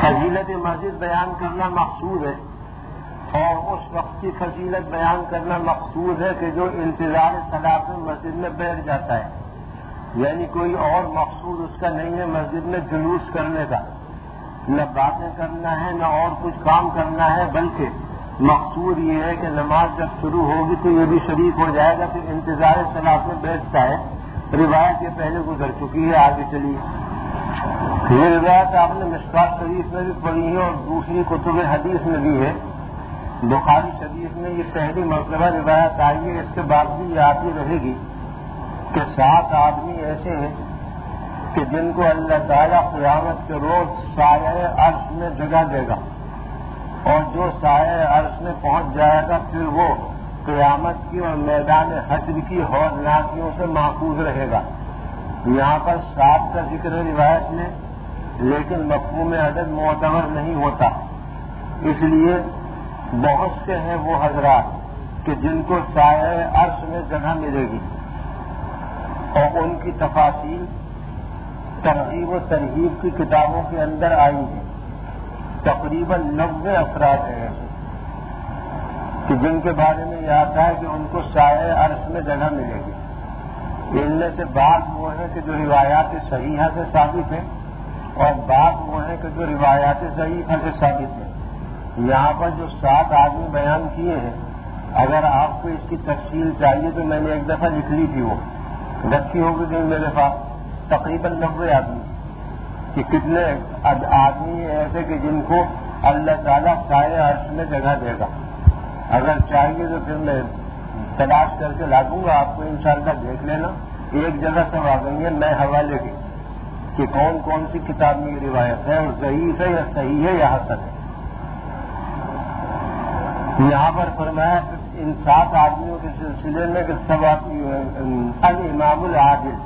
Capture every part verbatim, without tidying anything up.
فضیلت مسجد بیان کرنا مقصود ہے، اور اس وقت کی فضیلت بیان کرنا مقصود ہے کہ جو انتظار صلاۃ میں مسجد میں بیٹھ جاتا ہے، یعنی کوئی اور مقصود اس کا نہیں ہے مسجد میں جلوس کرنے کا، نہ باتیں کرنا ہے نہ اور کچھ کام کرنا ہے، بلکہ مقصود یہ ہے کہ نماز جب شروع ہوگی تو یہ بھی شریک ہو جائے گا کہ انتظار صلاۃ میں بیٹھتا ہے۔ روایت یہ پہلے گزر چکی ہے، آگے چلیے۔ یہ روایت آپ نے مشکوٰۃ شریف میں بھی پڑھی ہے اور دوسری کتب حدیث میں بھی ہے۔ بخاری شریف میں یہ پہلی مرتبہ روایت آئی ہے، اس کے بعد بھی یہ آتی رہے گی کہ سات آدمی ایسے ہیں کہ جن کو اللہ تعالیٰ قیامت کے روز سایہ عرش میں جگہ دے گا، اور جو سایہ عرش میں پہنچ جائے گا پھر وہ قیامت کی اور میدان حشر کی ہولناکیوں سے محفوظ رہے گا۔ یہاں پر سات کا ذکر ہے روایت میں، لیکن مفہوم عدد معتبر نہیں ہوتا، اس لیے بہت سے ہیں وہ حضرات کہ جن کو سایہ عرش میں جگہ ملے گی، اور ان کی تفاصیل ترغیب و ترہیب کی کتابوں کے اندر آئی ہیں۔ تقریباً نوے افراد ہیں کہ جن کے بارے میں یہ آتا ہے کہ ان کو سایہ عرش میں جگہ ملے گی۔ ان میں سے بعض وہ ہیں کہ جو روایات صحیحہ سے ثابت ہیں، اور بعض وہ ہیں کہ جو روایات ضعیفہ سے ثابت ہیں۔ یہاں پر جو سات آدمی بیان کیے ہیں، اگر آپ کو اس کی تفصیل چاہیے تو میں نے ایک دفعہ لکھ لی تھی، وہ رکھی ہوگی کہ میرے پاس تقریباً نوے آدمی کہ کتنے آدمی ایسے کہ جن کو اللہ تعالیٰ سایہ عرش میں جگہ دے گا۔ اگر چاہیے تو پھر میں تلاش کر کے لا دوں گا، آپ کو انشاءاللہ دیکھ لینا۔ ایک جگہ سب آ گئی ہے میں حوالے کی کہ کون کون سی کتاب میں یہ روایت ہے، اور ضعیف ہے یا صحیح ہے یا حسن ہے۔ یہاں پر فرمایا ان سات آدمیوں کے سلسلے میں کہ سب الامام العادل،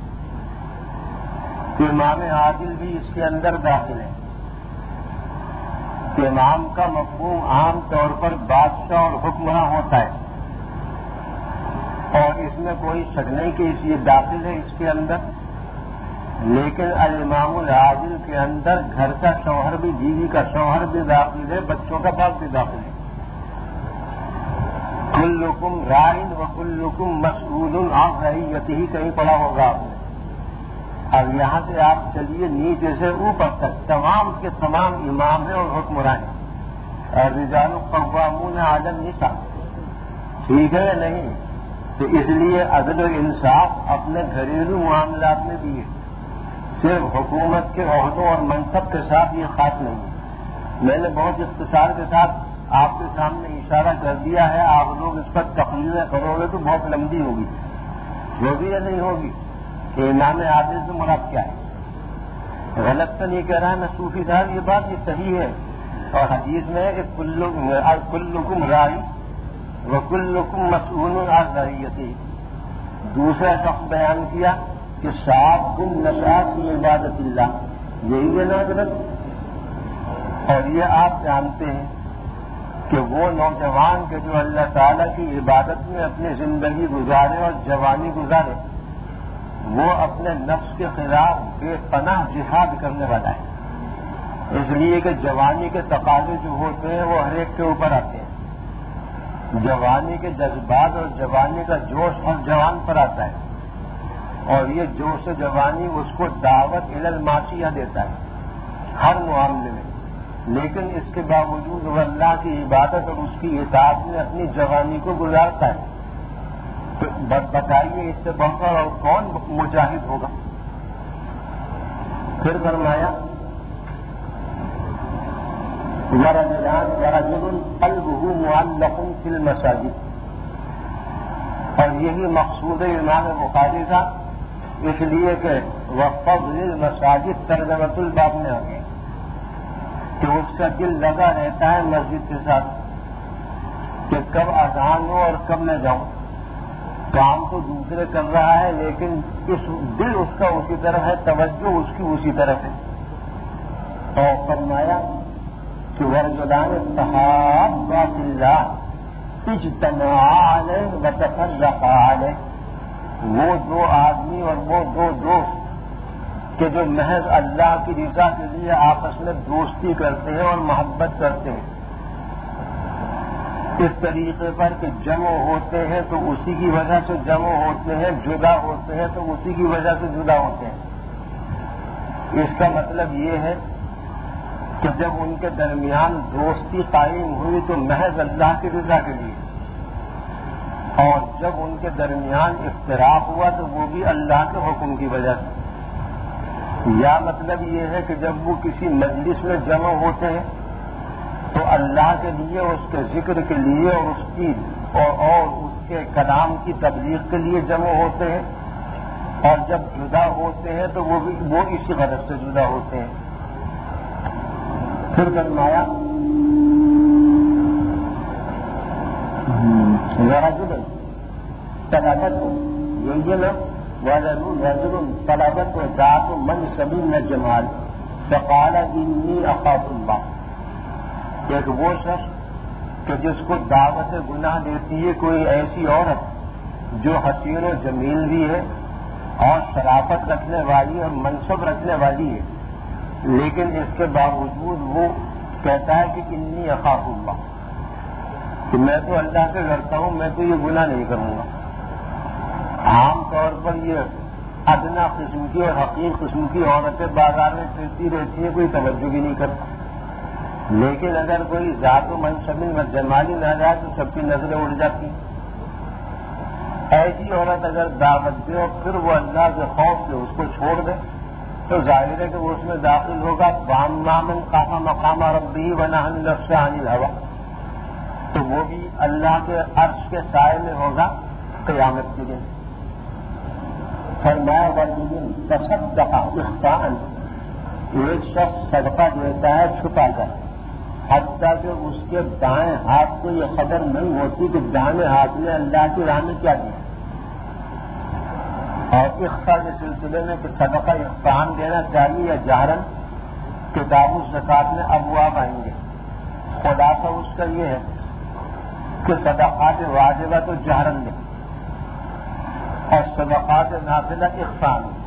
کہ امام عادل بھی اس کے اندر داخل ہے۔ کہ امام کا مفہوم عام طور پر بادشاہ اور حکمراں ہوتا ہے، اور اس میں کوئی شک نہیں کہ اس یہ داخل ہے اس کے اندر، لیکن الامام العادل کے اندر گھر کا شوہر بھی، بیوی کا شوہر بھی داخل ہے، بچوں کا باپ بھی داخل ہے۔ کلکم راعٍ وکلکم مسئول عن رعیتہ کہیں پڑھا ہوگا آپ نے۔ اب یہاں سے آپ چلیے نیچے سے اوپر تک تمام کے تمام امام ہیں اور حکمران ہیں، اور رجال قوامون علی النساء، ٹھیک ہے یا نہیں؟ تو اس لیے عدل و انصاف اپنے گھریلو معاملات میں بھی ہے، صرف حکومت کے عہدوں اور منصب کے ساتھ یہ خاص نہیں ہے۔ میں نے بہت اختصار کے ساتھ آپ کے سامنے اشارہ کر دیا ہے، آپ لوگ اس پر تقریریں کرو گے تو بہت لمبی ہوگی، ہوگی یا نہیں ہوگی؟ کہ امام عادل سے مراد کیا ہے؟ غلط تو نہیں کہہ رہا ہے میں صوفی صاحب، یہ بات یہ صحیح ہے، اور حدیث میں ہے کہ کلکم راعٍ وکلکم مسئول عن رعیتہ۔ دوسرا شخص بیان کیا کہ شاب نشأ فی عبادت اللہ، یہی ہے نا حضرت؟ اور یہ آپ جانتے ہیں کہ وہ نوجوان کے جو اللہ تعالیٰ کی عبادت میں اپنی زندگی گزارے اور جوانی گزارے، وہ اپنے نفس کے خلاف بے پناہ جہاد کرنے والا ہے، اس لیے کہ جوانی کے تقاضے جو ہوتے ہیں وہ ہر ایک کے اوپر آتے ہیں۔ جوانی کے جذبات اور جوانی کا جوش ہر جوان پر آتا ہے، اور یہ جوش جوانی اس کو دعوت الی المعصیہ دیتا ہے ہر معاملے میں، لیکن اس کے باوجود وہ اللہ کی عبادت اور اس کی اطاعت میں اپنی جوانی کو گزارتا ہے۔ تو بتائیے اس سے بڑھ کر اور کون مجاہد ہوگا؟ پھر فرمایا ورجلان ورجل قلبه معلق فی المساجد، اور یہی مقصود ہے امام بخاری کا، اس لیے کہ وفضل المساجد ترجمۃ الباب میں آ گئی کہ اس کا دل لگا رہتا ہے مسجد کے ساتھ کہ کب اذان ہو اور کب میں جاؤں۔ کام تو دوسرے کر رہا ہے لیکن اس دل اس کا اسی طرف ہے، توجہ اس کی اسی طرف ہے۔ اور فرمایا کہ ورجلان تحابا فی اللہ اجتمعا علیہ وتفرقا علیہ، وہ دو آدمی اور وہ دو دوست کہ جو محض اللہ کی رضا کے لیے آپس میں دوستی کرتے ہیں اور محبت کرتے ہیں، اس طریقے پر کہ جمع ہوتے ہیں تو اسی کی وجہ سے جمع ہوتے ہیں، جدا ہوتے ہیں تو اسی کی وجہ سے جدا ہوتے ہیں۔ اس کا مطلب یہ ہے کہ جب ان کے درمیان دوستی قائم ہوئی تو محض اللہ کی رضا کے لیے، اور جب ان کے درمیان اختلاف ہوا تو وہ بھی اللہ کے حکم کی وجہ سے۔ یا مطلب یہ ہے کہ جب وہ کسی مجلس میں جمع ہوتے ہیں تو اللہ کے لیے، اس کے ذکر کے لیے اور اس کی اور, اور اس کے کلام کی تبلیغ کے لیے جمع ہوتے ہیں، اور جب جدا ہوتے ہیں تو وہ بھی وہ اسی غرض سے جدا ہوتے ہیں۔ پھر فرمایا ورجل طلبت یہی رجل طلبت ذات منصب جمال فقال انی اخاف اللہ، ایک وہ شخص کہ جس کو دعوت گناہ دیتی ہے کوئی ایسی عورت جو حسین و جمیل بھی ہے اور شرافت رکھنے والی اور منصب رکھنے والی ہے، لیکن اس کے باوجود وہ کہتا ہے کہ انی اخاف اللہ، کہ میں تو اللہ سے ڈرتا ہوں، میں تو یہ گناہ نہیں کروں گا۔ عام طور پر یہ ادنا قسم کی اور حقیر قسم کی عورتیں بازار میں پھرتی رہتی ہیں، کوئی توجہ بھی نہیں کرتا، لیکن اگر کوئی ذات و منصب و جمالی نہ جائے تو سب کی نظریں اڑ جاتی ہیں۔ ایسی عورت اگر دعوت دے اور پھر وہ اللہ کے خوف سے اس کو چھوڑ دے تو ظاہر ہے کہ وہ اس میں داخل ہوگا وَأَمَّا مَنْ خَافَ مَقَامَ رَبِّهِ وَنَهَى النَّفْسَ عَنِ الْهَوَىٰ، تو وہ بھی اللہ کے عرش کے سائے میں ہوگا قیامت کے دن۔ فرمایا وَرَجُلٌ تَصَدَّقَ إِخْفَاءً، ایک شخص صدقہ دیتا ہے چھپا کر، حتیٰ کہ اس کے دائیں ہاتھ کو یہ خبر نہیں ہوتی کہ دائیں ہاتھ میں اللہ کی راہ میں کیا دیا۔ اور اخفاء کے سلسلے میں کہ صدقہ اخفاءً دینا چاہیے یا جہرن، کتاب الزکات میں ابواب آئیں گے۔ خلاصہ اس کا یہ ہے کہ صدقات واجبہ تو جہرن دیں اور صدقات نافلہ اخفاء دیں،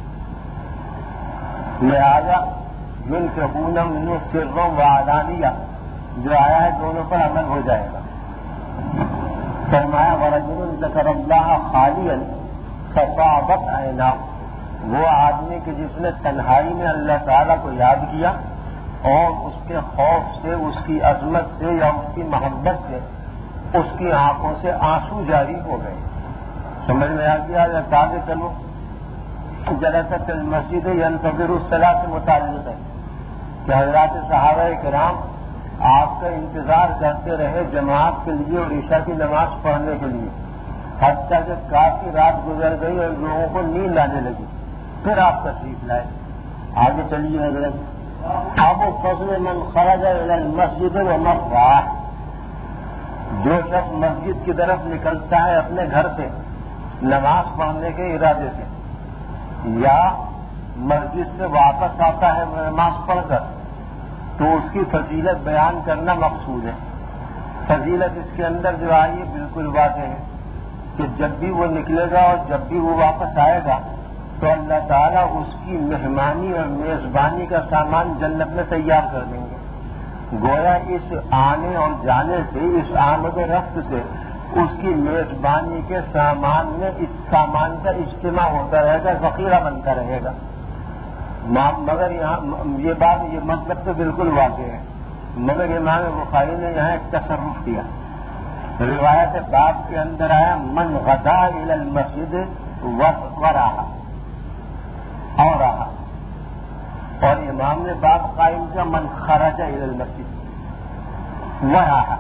لہذا ينفقون منه سرا وعلانیہ جو آیا ہے دونوں پر عمل ہو جائے گا۔ فرمایا وَرَجُلٌ ذَكَرَ اللَّهَ خَالِيًا فَفَاضَتْ عَيْنَاهُ، وہ آدمی کہ جس نے تنہائی میں اللہ تعالیٰ کو یاد کیا اور اس کے خوف سے، اس کی عظمت سے یا اس کی محبت سے اس کی آنکھوں سے آنسو جاری ہو گئے۔ سمجھ میں آ گیا یا آگے چلو؟ جلست المسجد ينتظر الصلاة سے متعلق ہے کہ حضرات صحابہ کرام آپ کا انتظار کرتے رہے جماعت کے لیے اور عشاء کی نماز پڑھنے کے لیے، حتیٰ کہ کافی رات گزر گئی اور لوگوں کو نیند آنے لگی، پھر آپ تشریف لائے۔ آگے چلیے حضرت ابو فضل من خرج الى المسجد ومن راح، جو شخص مسجد کی طرف نکلتا ہے اپنے گھر سے نماز پڑھنے کے ارادے سے، یا مسجد سے واپس آتا ہے نماز پڑھ کر، تو اس کی فضیلت بیان کرنا مقصود ہے۔ فضیلت اس کے اندر جو آئی ہے بالکل واضح ہے کہ جب بھی وہ نکلے گا اور جب بھی وہ واپس آئے گا تو اللہ تعالیٰ اس کی مہمانی اور میزبانی کا سامان جنت میں تیار کر دیں گے۔ گویا اس آنے اور جانے سے، اس آمد و رفت سے اس کی میزبانی کے سامان میں اس سامان کا اجتماع ہوتا رہے گا، ذخیرہ بنتا رہے گا۔ مگر یہاں یہ بات، یہ مطلب تو بالکل واضح ہے، مگر امام بخاری نے یہاں ایک تصرف کیا۔ روایت باب کے اندر آیا من غدا الی المسجد وراہا اور رہا، اور امام نے باب قائم کیا من خرج الی المسجد وراہا۔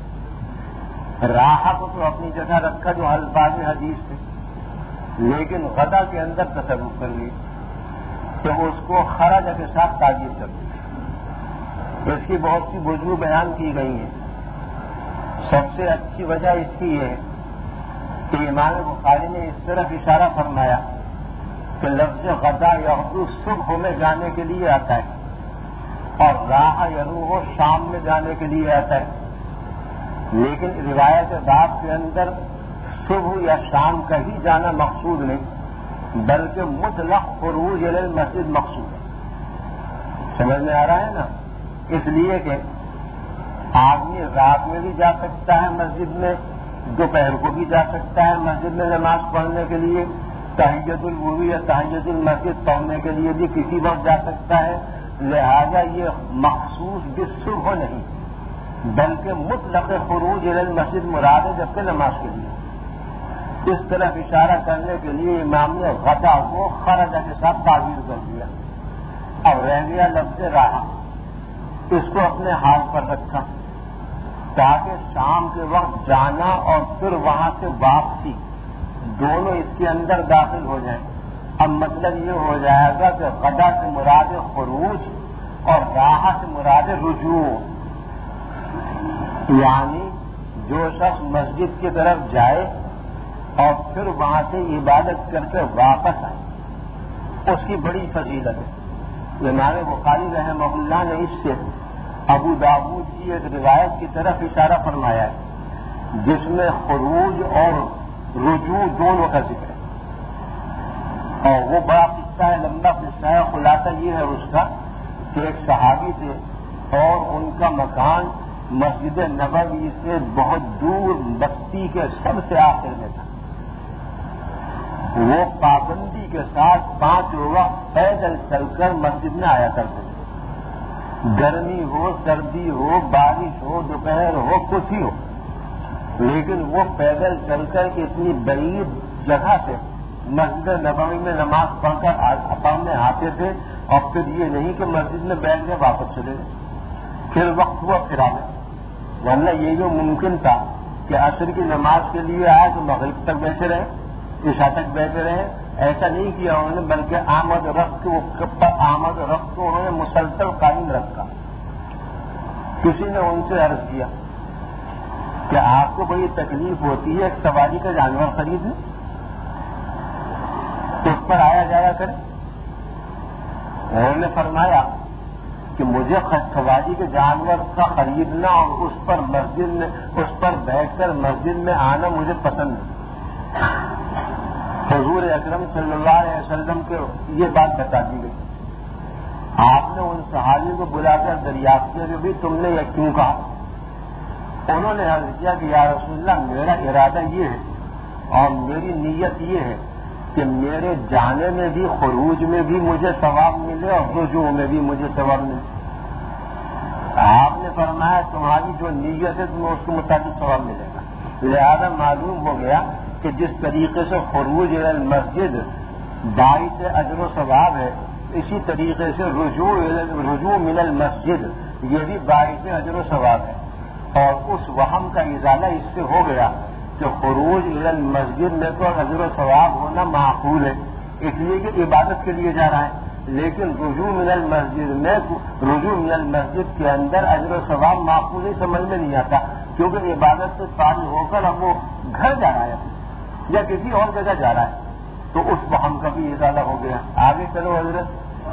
راحہ کو تو اپنی جگہ رکھا جو الفاظ حدیث تھے، لیکن غدا کے اندر تصرف کر لی تو اس کو خرج کے ساتھ تعبیر کر دی۔ اس کی بہت سی وجوہ بیان کی گئی ہیں۔ سب سے اچھی وجہ اس کی یہ ہے کہ امام بخاری نے اس طرف اشارہ فرمایا کہ لفظ غدا یغدو صبح میں جانے کے لیے آتا ہے اور راح یروح شام میں جانے کے لیے آتا ہے، لیکن روایت باب کے اندر صبح یا شام کا ہی جانا مقصود نہیں، بلکہ مطلق خروج الی المسجد مقصود ہے. سمجھ میں آ رہا ہے نا؟ اس لیے کہ آدمی رات میں بھی جا سکتا ہے مسجد میں، دوپہر کو بھی جا سکتا ہے مسجد میں نماز پڑھنے کے لیے، تحیۃ الوضو یا تحیۃ المسجد پڑھنے کے لیے بھی کسی وقت جا سکتا ہے. لہذا یہ مخصوص بالصبح نہیں بلکہ مطلق خروج الی المسجد مراد ہے جبکہ نماز کے لیے. اس طرف اشارہ کرنے کے لیے امام نے غدا کو خرجہ کے ساتھ تعبیر کر دیا. اب رہ گیا لفظ راہ، اس کو اپنے حال پر رکھا تاکہ شام کے وقت جانا اور پھر وہاں سے واپسی دونوں اس کے اندر داخل ہو جائیں. اب مطلب یہ ہو جائے گا کہ غدا سے مراد خروج اور راہ سے مراد رجوع، یعنی جو شخص مسجد کی طرف جائے اور پھر وہاں سے عبادت کر کے واپس آئے، اس کی بڑی فضیلت ہے. امام بخاری رحمہ اللہ نے اس سے ابو داؤد کی ایک روایت کی طرف اشارہ فرمایا ہے جس میں خروج اور رجوع دونوں کا ذکر ہے، اور وہ بڑا قصہ ہے، لمبا قصہ ہے. خلاصہ یہ ہے اس کا کہ ایک صحابی تھے اور ان کا مکان مسجد نبوی سے بہت دور بستی کے سب سے آخر میں تھا. وہ پابندی کے ساتھ پانچ وقت پیدل چل کر مسجد میں آیا کرتے تھے، گرمی ہو، سردی ہو، بارش ہو، دوپہر ہو، کچھ ہی ہو، لیکن وہ پیدل چل کر اتنی بعید جگہ سے مسجد نبوی میں نماز پڑھ کر پڑھنے آتے تھے. اور پھر یہ نہیں کہ مسجد میں بیٹھ گئے واپس چلے گئے، پھر وقت ہوا پھر آ گئے. ورنہ یہ جو ممکن تھا کہ عصر کی نماز کے لیے آئے تو مغرب تک بیٹھے رہے، عشاء تک بیٹھے رہے، ایسا نہیں کیا انہوں نے، بلکہ آمد و رفت کو آمد و رفت کو انہوں نے مسلسل قائم رکھا. کسی نے ان سے عرض کیا کہ آپ کو بڑی تکلیف ہوتی ہے ایک سواری کا جانور خریدنے، اس پر آیا جایا کرے. انہوں نے فرمایا کہ مجھے سواری کے جانور کا خریدنا اور اس پر مسجد میں اس پر بیٹھ کر مسجد میں آنا مجھے پسند نہیں. حضور اکرم صلی اللہ علیہ وسلم کے یہ بات بتا دی گئی. آپ نے ان صحابی کو بلا کر دریافت کیا کہ بھی تم نے یہ کیوں کہا؟ انہوں نے عرض کیا کہ یا رسول اللہ میرا ارادہ یہ ہے اور میری نیت یہ ہے کہ میرے جانے میں بھی خروج میں بھی مجھے ثواب ملے اور رجوع میں بھی مجھے ثواب ملے. آپ نے فرمایا تمہاری جو نیت ہے تمہیں اس کے مطابق ثواب ملے گا. لہذا معلوم ہو گیا کہ جس طریقے سے خروج الی المسجد باعث اجر و ثواب ہے، اسی طریقے سے رجوع رجوع من المسجد یہ بھی باعث اجر و ثواب ہے. اور اس وہم کا ازالہ اس سے ہو گیا کہ خروج الی المسجد میں تو اجر و ثواب ہونا معقول ہے اس لیے کہ عبادت کے لیے جا رہا ہے، لیکن رجوع من المسجد میں رجوع من المسجد کے اندر اجر و ثواب معقول ہی سمجھ میں نہیں آتا، کیونکہ عبادت سے فارغ ہو کر اب وہ گھر جا رہا ہے یا کسی اور جگہ جا رہا ہے، تو اس وہم کا بھی ازالہ ہو گیا. آگے چلو حضرت.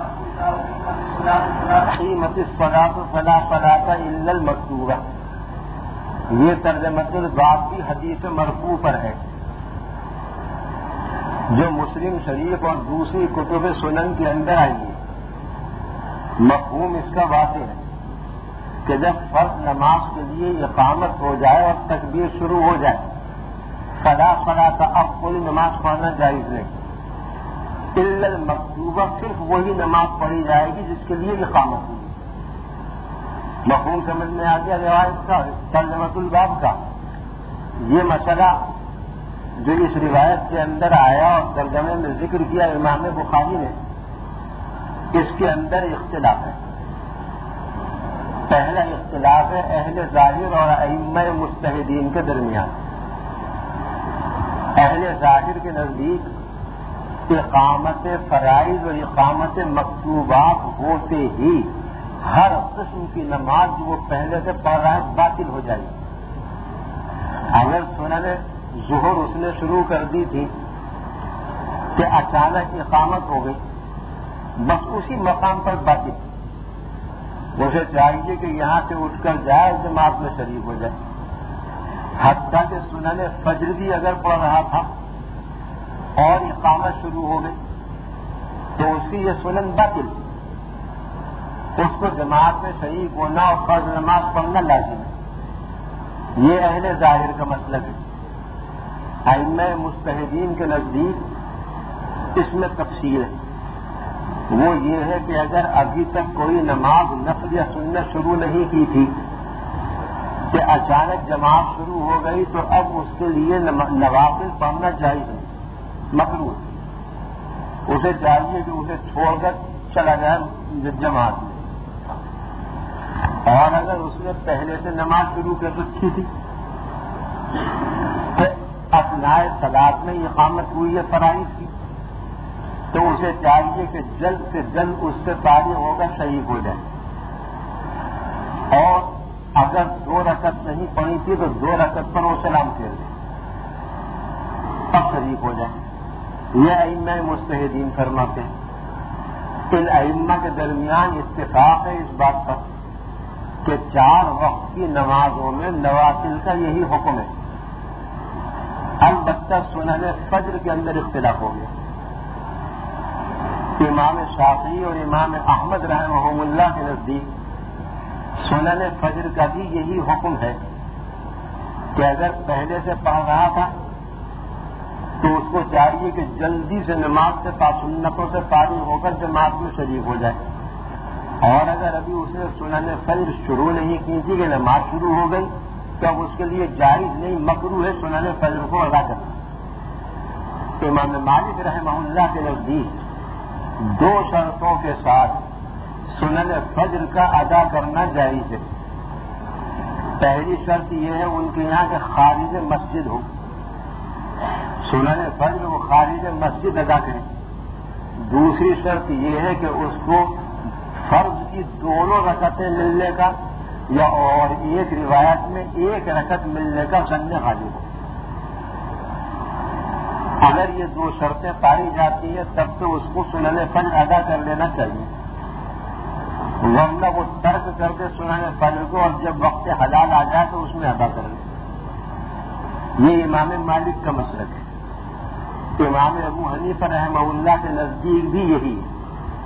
قیمت الصلاۃ فلا صلاۃ الا المکتوبہ، یہ ترجمۃ الباب بھی حدیث مرفوع پر ہے جو مسلم شریف اور دوسری کتب سنن کے اندر آئی ہے. مفہوم اس کا واضح ہے کہ جب فرض نماز کے لیے اقامت ہو جائے اور تکبیر شروع ہو جائے، فلا صلاۃ اب کوئی نماز پڑھنا جائز نہیں، الا المکتوبہ صرف وہی نماز پڑھی جائے گی جس کے لیے اقامت ہوگی. مفہوم سمجھ میں آ گیا روایت کا، ترجمۃ الباب کا. یہ مسئلہ جو اس روایت کے اندر آیا اور ترجمے میں ذکر کیا امام بخاری نے، اس کے اندر اختلاف ہے. پہلا اختلاف ہے اہل ظاہر اور ائمہ مجتہدین کے درمیان. اہل ظاہر کے نزدیک اقامت فرائض اور اقامت مکتوبات ہوتے ہی ہر قسم کی نماز جو وہ پہلے سے پڑھ رہا ہے باطل ہو جائے گی. اگر سنن ظہر اس نے شروع کر دی تھی کہ اچانک اقامت ہو گئی، بس اسی مقام پر باطل. اسے چاہیے کہ یہاں سے اٹھ کر جائے جماعت میں شریک ہو جائے. حتیٰ کہ سنن فجر بھی اگر پڑھ رہا تھا اور اقامت شروع ہو گئی تو اس کی یہ سنن باطل، اس کو جماعت میں شریک ہونا اور فرض نماز پڑھنا لازم ہے۔ یہ اہل ظاہر کا مسلک ہے۔ ائمہ مجتہدین کے نزدیک اس میں تفصیل ہے، وہ یہ ہے کہ اگر ابھی تک کوئی نماز نفل یا سنت شروع نہیں کی تھی کہ اچانک جماعت شروع ہو گئی تو اب اس کے لیے نوافل پڑھنا جائز نہیں، مکروہ، اسے چاہیے کہ اسے چھوڑ کر چلا جائے جماعت میں۔ اور اگر اس نے پہلے سے نماز شروع کر رکھی تھی تو اثناء صلاۃ میں اقامت ہوئی ہے فرائض کی، تو اسے چاہیے کہ جلد سے جلد اس سے فارغ ہو کر شریک ہو جائے، اور اگر دو رکعت نہیں پڑھی تھی تو دو رکعت پر وہ سلام پھیر دے، تب شریک ہو جائے۔ یہ ائمہ مجتہدین فرماتے ہیں۔ ان ائمہ کے درمیان اتفاق ہے اس بات پر کہ چار وقت کی نمازوں میں نوافل کا یہی حکم ہے۔ البتہ سنن فجر کے اندر اختلاف ہو گیا۔ امام شافعی اور امام احمد رحمہ اللہ کے نزدیک سنن فجر کا بھی یہی حکم ہے کہ اگر پہلے سے پڑھ رہا تھا تو اس کو چاہیے کہ جلدی سے نماز سے سنتوں سے فارغ ہو کر جماعت میں شریک ہو جائے، اور اگر ابھی اس نے سنن فجر شروع نہیں کی تھی کہ نماز شروع ہو گئی تو اب اس کے لیے جائز نہیں، مکروہ ہے سنن فجر کو ادا کرنا۔ امام مالک رحمہ اللہ کے نزدیک دو شرطوں کے ساتھ سنن فجر کا ادا کرنا جائز ہے۔ پہلی شرط یہ ہے ان کے یہاں کہ خارج مسجد ہو، سنن فجر وہ خارج مسجد ادا کریں۔ دوسری شرط یہ ہے کہ اس کو فرض کی دونوں رکعتیں ملنے کا یا اور ایک روایت میں ایک رکعت ملنے کا ظن غالب ہو۔ اگر یہ دو شرطیں پائی جاتی ہیں تب تو اس کو سنن فجر ادا کر لینا چاہیے، ورنہ وہ ترک کر دے سنن فجر کو اور جب وقت حلال آ جائے تو اس میں ادا کر لے۔ یہ امام مالک کا مسلک ہے۔ امام ابو حنیفہ رحمہ اللہ کے نزدیک بھی یہی ہے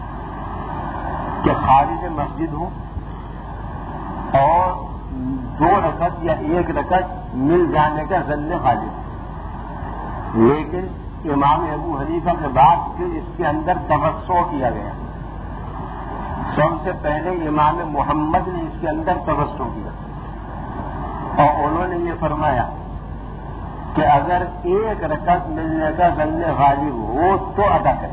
کہ خارج مسجد ہو اور دو رکعت یا ایک رکعت مل جانے کا ظن غالب ہے، لیکن امام ابو حنیفہ کے بعد پھر اس کے اندر توسع کیا گیا۔ سب سے پہلے امام محمد نے اس کے اندر توسع کیا اور انہوں نے یہ فرمایا کہ اگر ایک رکعت ملنے کا ظن غالب ہو تو ادا کریں۔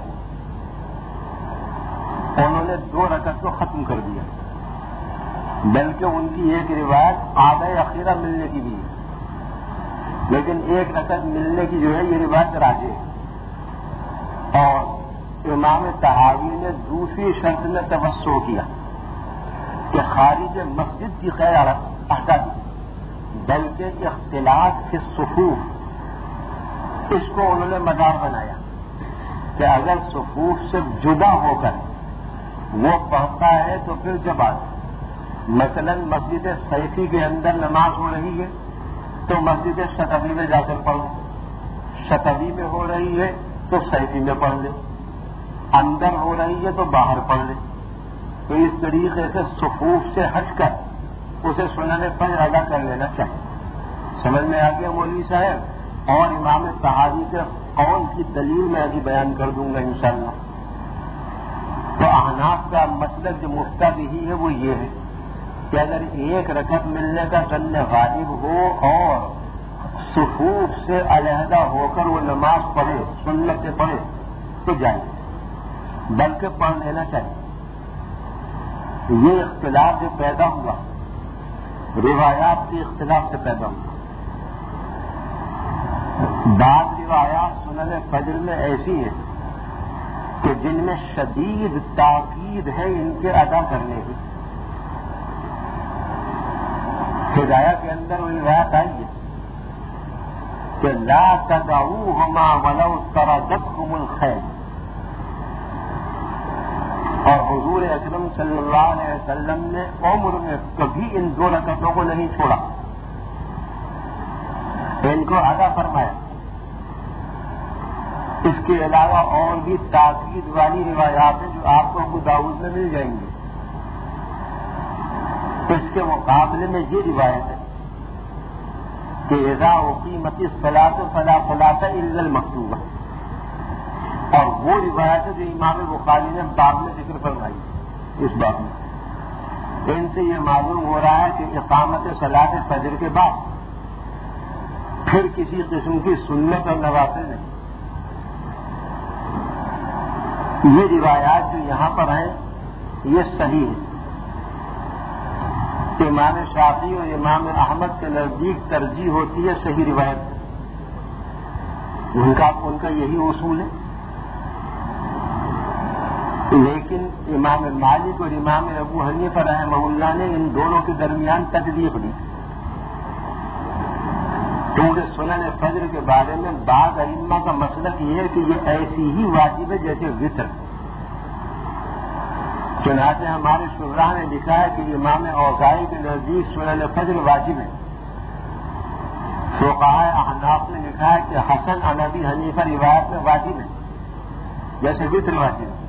انہوں نے دو رکعت کو ختم کر دیا، بلکہ ان کی ایک روایت آدھا اخیرہ ملنے کی بھی ہے، لیکن ایک رکعت ملنے کی جو ہے یہ روایت راجح ہے۔ اور امام طحاوی نے دوسری شرط میں توسع کیا کہ خارج مسجد کی خیر ہٹا دی، بلکہ اختلاف کے صفوف اس کو انہوں نے مدار بنایا کہ اگر صفوف سے جدا ہو کر وہ پڑھتا ہے تو پھر جب آتا، مثلا مسجد سیفی کے اندر نماز ہو رہی ہے تو مسجد شتبی میں جا کر پڑھ لو، شتبی میں ہو رہی ہے تو سیفی میں پڑھ لے، اندر ہو رہی ہے تو باہر پڑھ لے۔ تو اس طریقے سے صفوف سے ہٹ کر اسے سنن فجر ادا کر لینا چاہیے۔ سمجھ میں آ گیا مولوی صاحب؟ اور امام طحاوی کے قول کی دلیل میں ابھی بیان کر دوں گا انشاءاللہ۔ تو احناف کا مسلک جو مفتہ بھی ہے وہ یہ ہے کہ اگر ایک رکعت ملنے کا ظن غالب ہو اور صفوف سے علیحدہ ہو کر وہ نماز پڑھے، سنت سے پڑھے تو جائے، بلکہ پڑھ لینا چاہیے۔ یہ اختلاف جو پیدا ہوا روایات کے اختلاف سے پیدا ہوا۔ بعض روایات سنن فجر میں ایسی ہے کہ جن میں شدید تاکید ہے ان کے ادا کرنے کی۔ ہدایہ کے اندر وہ روایت آئی ہے کہ لا تدعوهما ولو طردتكم الخيل، اور حضور اکرم صلی اللہ علیہ وسلم نے عمر میں کبھی ان دو رکعتوں کو نہیں چھوڑا، ان کو ادا فرمایا۔ اس کے علاوہ اور بھی تاکید والی روایات ہیں جو آپ کو ابو داؤد میں مل جائیں گی. اس کے مقابلے میں یہ روایت ہے کہ اذا اقیمت الصلاۃ فلا صلاۃ الا المکتوبہ، اور وہ روایت ہے جو امام بخاری نے باب میں ذکر فرمائی. اس باب میں ان سے یہ معلوم ہو رہا ہے کہ اقامت صلاۃ فجر کے بعد پھر کسی قسم کی سنت اور نوافل نہیں. یہ روایات جو یہاں پر ہیں یہ صحیح ہے. امام شافعی اور امام احمد کے نزدیک ترجیح ہوتی ہے صحیح روایت. ان کا ان کا یہی اصول ہے. لیکن امام مالک اور امام ابو حنیفہ رحمہ اللہ نے ان دونوں کے درمیان تطبیق دی، کیونکہ سنن فجر کے بارے میں بعض ائمہ کا مسلک یہ ہے کہ یہ ایسی ہی واجب ہے جیسے وطر. چنانچہ ہمارے شراح نے لکھا ہے کہ امام اوزاعی کے نزدیک سنن فجر واجب ہے. فقہاء احناف نے لکھا ہے کہ حسن عن ابی حنیفہ روایت میں واجب ہے جیسے وطر واجب ہے.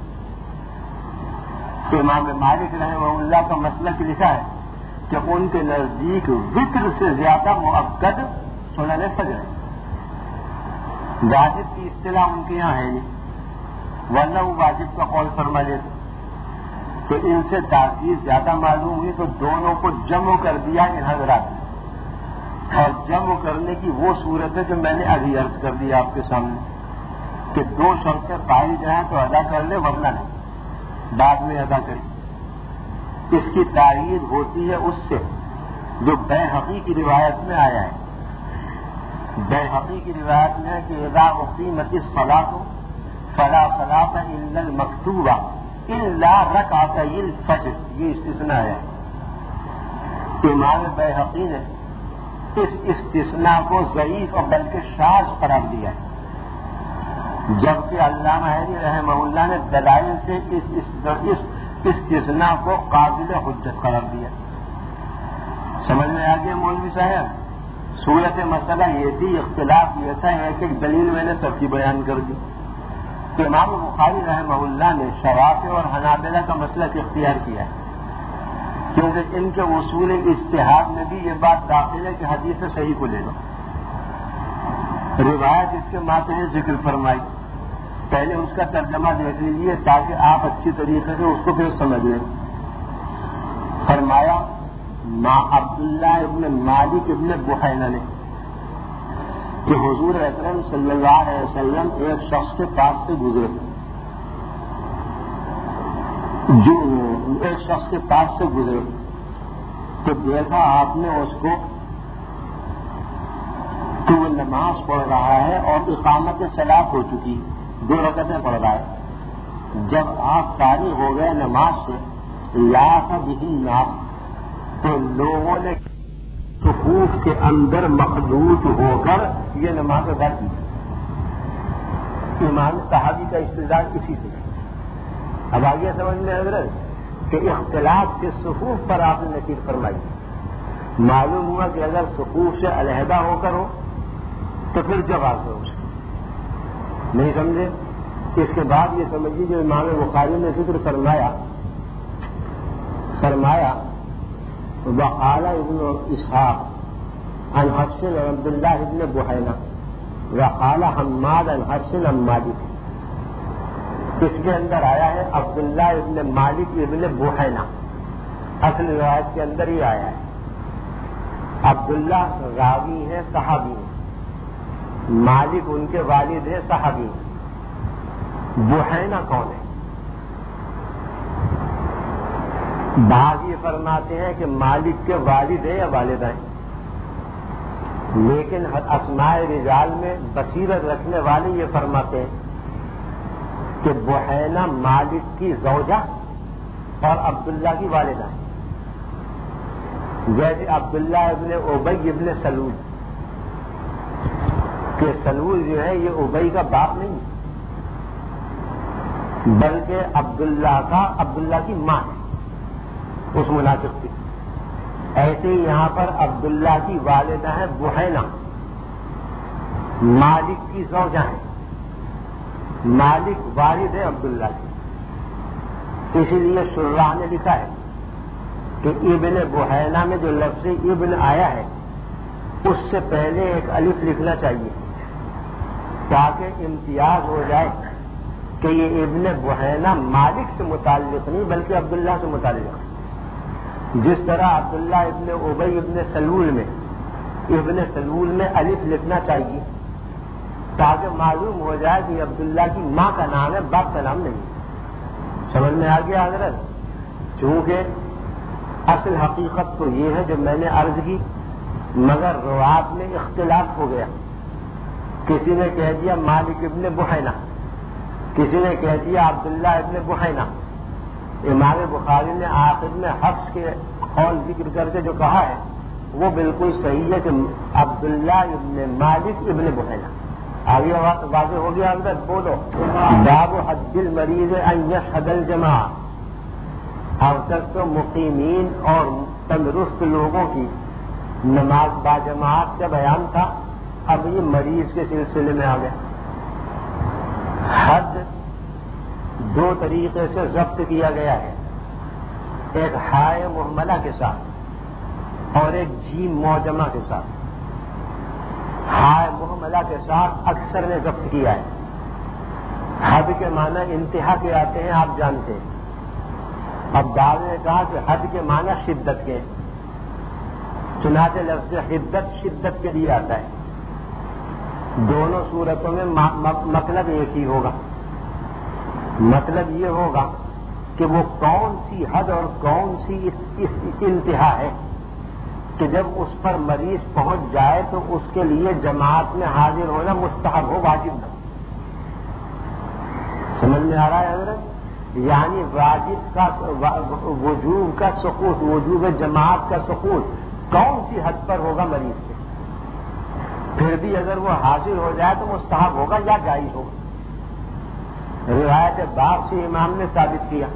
تو امام مالک رحمہ اللہ کا مسلک لکھا ہے کہ ان کے نزدیک وطر سے زیادہ مؤکد سنن فجر ہے. واجب کی اصطلاح ان کے یہاں ہے نہیں، ورنہ وہ واجب کا قول فرما لیتے. تو ان سے تاکید زیادہ معلوم ہوئی تو دونوں کو جمع کر دیا ان حضرات نے. اور جمع کرنے کی وہ صورت ہے جو میں نے ابھی عرض کر دی آپ کے سامنے کہ دو شرطیں پائی جائیں تو ادا کر لے، ورنہ نہیں بعد میں ادا کریں. اس کی تائید ہوتی ہے اس سے جو بیہقی کی روایت میں آیا ہے. بیہقی کی روایت میں ہے کہ اذا اقیمت الصلاۃ فلا صلاۃ الا المکتوبہ الا رکعتی الفجر، یہ استثناء ہے. امام بیہقی نے اس استثناء کو ضعیف اور بلکہ شاذ قرار دیا ہے، جبکہ علامہ حیدری رحمہ اللہ نے دلائل سے اس استثناء کو قابل حجت قرار دیا. سمجھ میں آ گیا مولوی صاحب؟ صورت مسئلہ یہ تھی، اختلاف یہ تھا، ایک ایک دلیل میں نے سب کی بیان کر دی. کہ امام بخاری رحمہ اللہ نے شوافع اور حنابلہ کا مسلک اختیار کیا ہے، کیونکہ ان کے اصول اجتہاد میں بھی یہ بات داخل ہے کہ حدیث صحیح کو لے لو. روایت اس کے ماتحت ذکر فرمائی، پہلے اس کا ترجمہ دیکھ لیجیے تاکہ آپ اچھی طریقے سے اس کو پھر سمجھ لیں. فرمایا ماں عبداللہ ابن مالک ابن بحینہ نے کہ حضور اکرم صلی اللہ علیہ وسلم ایک شخص کے پاس سے گزرے، جو ایک شخص کے پاس سے گزرے تو دیکھا آپ نے اس کو کہ وہ نماز پڑھ رہا ہے اور اقامت صلاۃ ہو چکی، دو رکعتیں پڑھ رہا ہے. جب آپ فارغ ہو گئے نماز سے یا بہ الناس تو لوگوں نے صفوف کے اندر مخلوط ہو کر یہ نماز ادا کی. امام صحابی کا استدلال اسی سے. اب آگے سمجھ میں حضرت کہ اختلاف کے صفوف پر آپ نے نصیب فرمائی. معلوم ہوا کہ اگر صفوف سے علیحدہ ہو کر ہو تو پھر جواز ہے اس کو، نہیں سمجھے؟ اس کے بعد یہ سمجھیے جو امام بخاری نے ذکر فرمایا فرمایا وقال ابن اسحاق عن حفص عن عبد الله ابن بحینہ وقال حماد عن حفص عن مالک. اس کے اندر آیا ہے عبداللہ ابن مالک ابن بحینہ، اصل روایت کے اندر ہی آیا ہے. عبداللہ راوی ہے صحابی ہیں، مالک ان کے والد ہیں صحابی ہیں. بحینہ کون ہے؟ بعض یہ فرماتے ہیں کہ مالک کے والد ہیں یا والدہ ہیں، لیکن اسماء رجال میں بصیرت رکھنے والے یہ فرماتے ہیں کہ بحینہ مالک کی زوجہ اور عبداللہ کی والدہ ہے. جیسے عبداللہ ابن ابی ابن سلول، کہ سلول جو ہے یہ ابی کا باپ نہیں بلکہ عبداللہ کا عبداللہ کی ماں ہے، اس منافق کی. ایسے ہی یہاں پر عبداللہ کی والدہ ہے بحینہ، مالک کی زوجہ ہیں. مالک والد ہے عبداللہ کی، اسی لیے شراح نے لکھا ہے کہ ابن بحینا میں جو لفظ ابن آیا ہے اس سے پہلے ایک الف لکھنا چاہیے تاکہ امتیاز ہو جائے کہ یہ ابن بحینا مالک سے متعلق نہیں بلکہ عبداللہ سے متعلق ہے۔ جس طرح عبداللہ ابن ابی ابن سلول میں ابن سلول میں الف لکھنا چاہیے تاکہ معلوم ہو جائے کہ عبداللہ کی ماں کا نام ہے، باپ کا نام نہیں۔ سمجھ میں آ گیا حضرت؟ چونکہ اصل حقیقت تو یہ ہے جو میں نے عرض کی، مگر روات میں اختلاف ہو گیا۔ کسی نے کہہ دیا مالک ابن بحینا، کسی نے کہہ دیا عبداللہ ابن بحینا۔ امام بخاری نے آخر میں حفص کے قول ذکر کر کے جو کہا ہے وہ بالکل صحیح ہے کہ عبداللہ ابن مالک ابن بحینا۔ آگے واضح ہو گیا حضرت؟ بولو۔ باب حد المریض ان یشہد الجماعہ، اب تک تو مقیمین اور تندرست لوگوں کی نماز باجماعت کا بیان تھا، اب یہ مریض کے سلسلے میں آ گیا۔ حد دو طریقے سے ضبط کیا گیا ہے، ایک ہائے محملہ کے ساتھ اور ایک جیم معجمہ کے ساتھ۔ ہائے محملہ کے ساتھ اکثر نے ضبط کیا ہے۔ حد کے معنی انتہا کے آتے ہیں، آپ جانتے ہیں۔ اب بعض نے کہا کہ حد کے معنی شدت کے، چنانچہ لفظ حدت شدت کے لیے آتا ہے۔ دونوں صورتوں میں مطلب ایک ہی ہوگا، مطلب یہ ہوگا کہ وہ کون سی حد اور کون سی انتہا ہے کہ جب اس پر مریض پہنچ جائے تو اس کے لیے جماعت میں حاضر ہونا مستحب ہو، واجب نہ۔ سمجھ میں آ رہا ہے حضرت؟ یعنی واجب کا وجوب کا سقوط، وجوب جماعت کا سقوط کون سی حد پر ہوگا مریض سے، پھر بھی اگر وہ حاضر ہو جائے تو مستحب ہوگا یا جائز ہوگا۔ روایت باب سے امام نے ثابت کیا